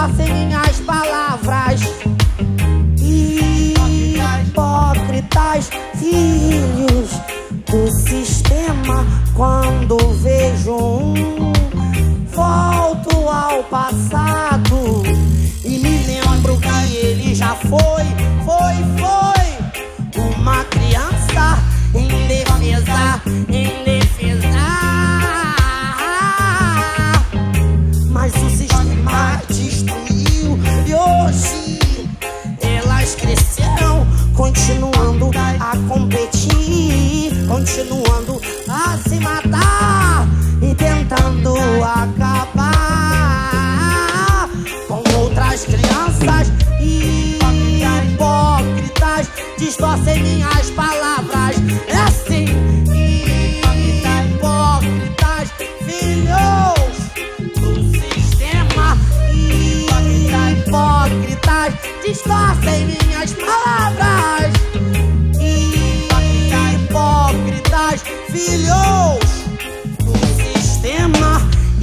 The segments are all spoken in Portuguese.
distorcem minhas palavras. Hipócritas, filhos do sistema. Quando vejo volto ao passado e me lembro que ele já foi uma criança indefesa, mas o sistema destruiu e hoje elas cresceram, continuando a competir, continuando a se matar e tentando acabar com outras crianças. Hipócritas, distorcem minhas palavras. É assim, hipócritas, filhos do sistema. Hipócritas, distorcem minhas palavras. Hipócritas, filhos do sistema.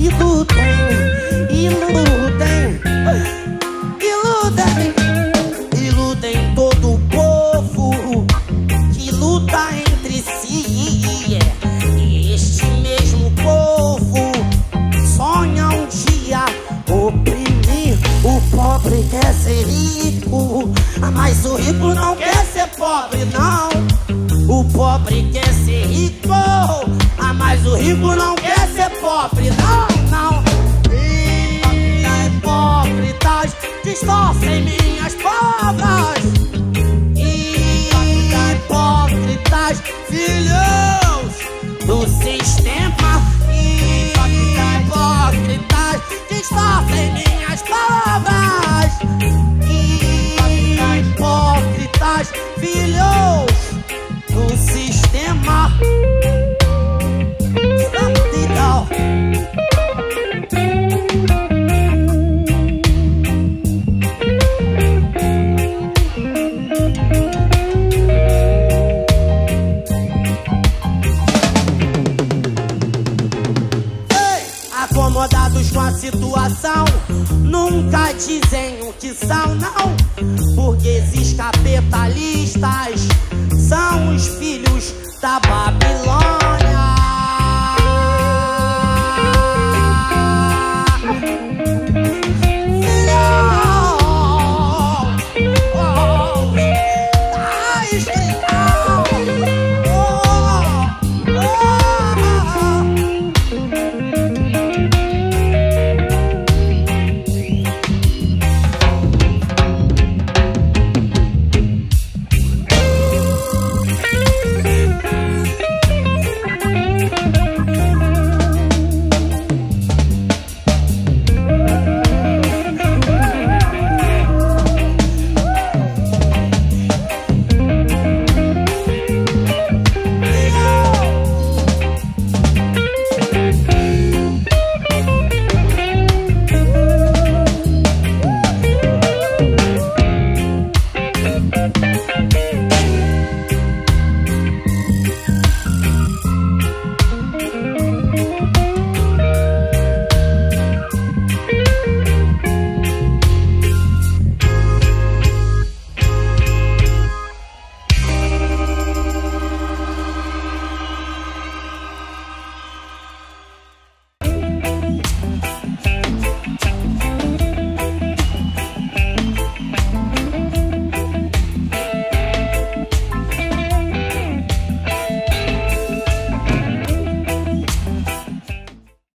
Iludem todo o povo que luta entre si. E este mesmo povo sonha um dia oprimir. O pobre quer ser rico, mas o rico não quer ser pobre, não. O pobre quer ser rico, mas o rico não quer ser pobre, não. Hipócritas, distorcem minhas palavras. Hipócritas, filhos do sistema. Hipócritas, distorcem minhas palavras. Hipócritas, filhos do sistema. Acomodados com a situação, nunca dizem o que são, não. Burgueses capitalistas são os filhos da Babilônia.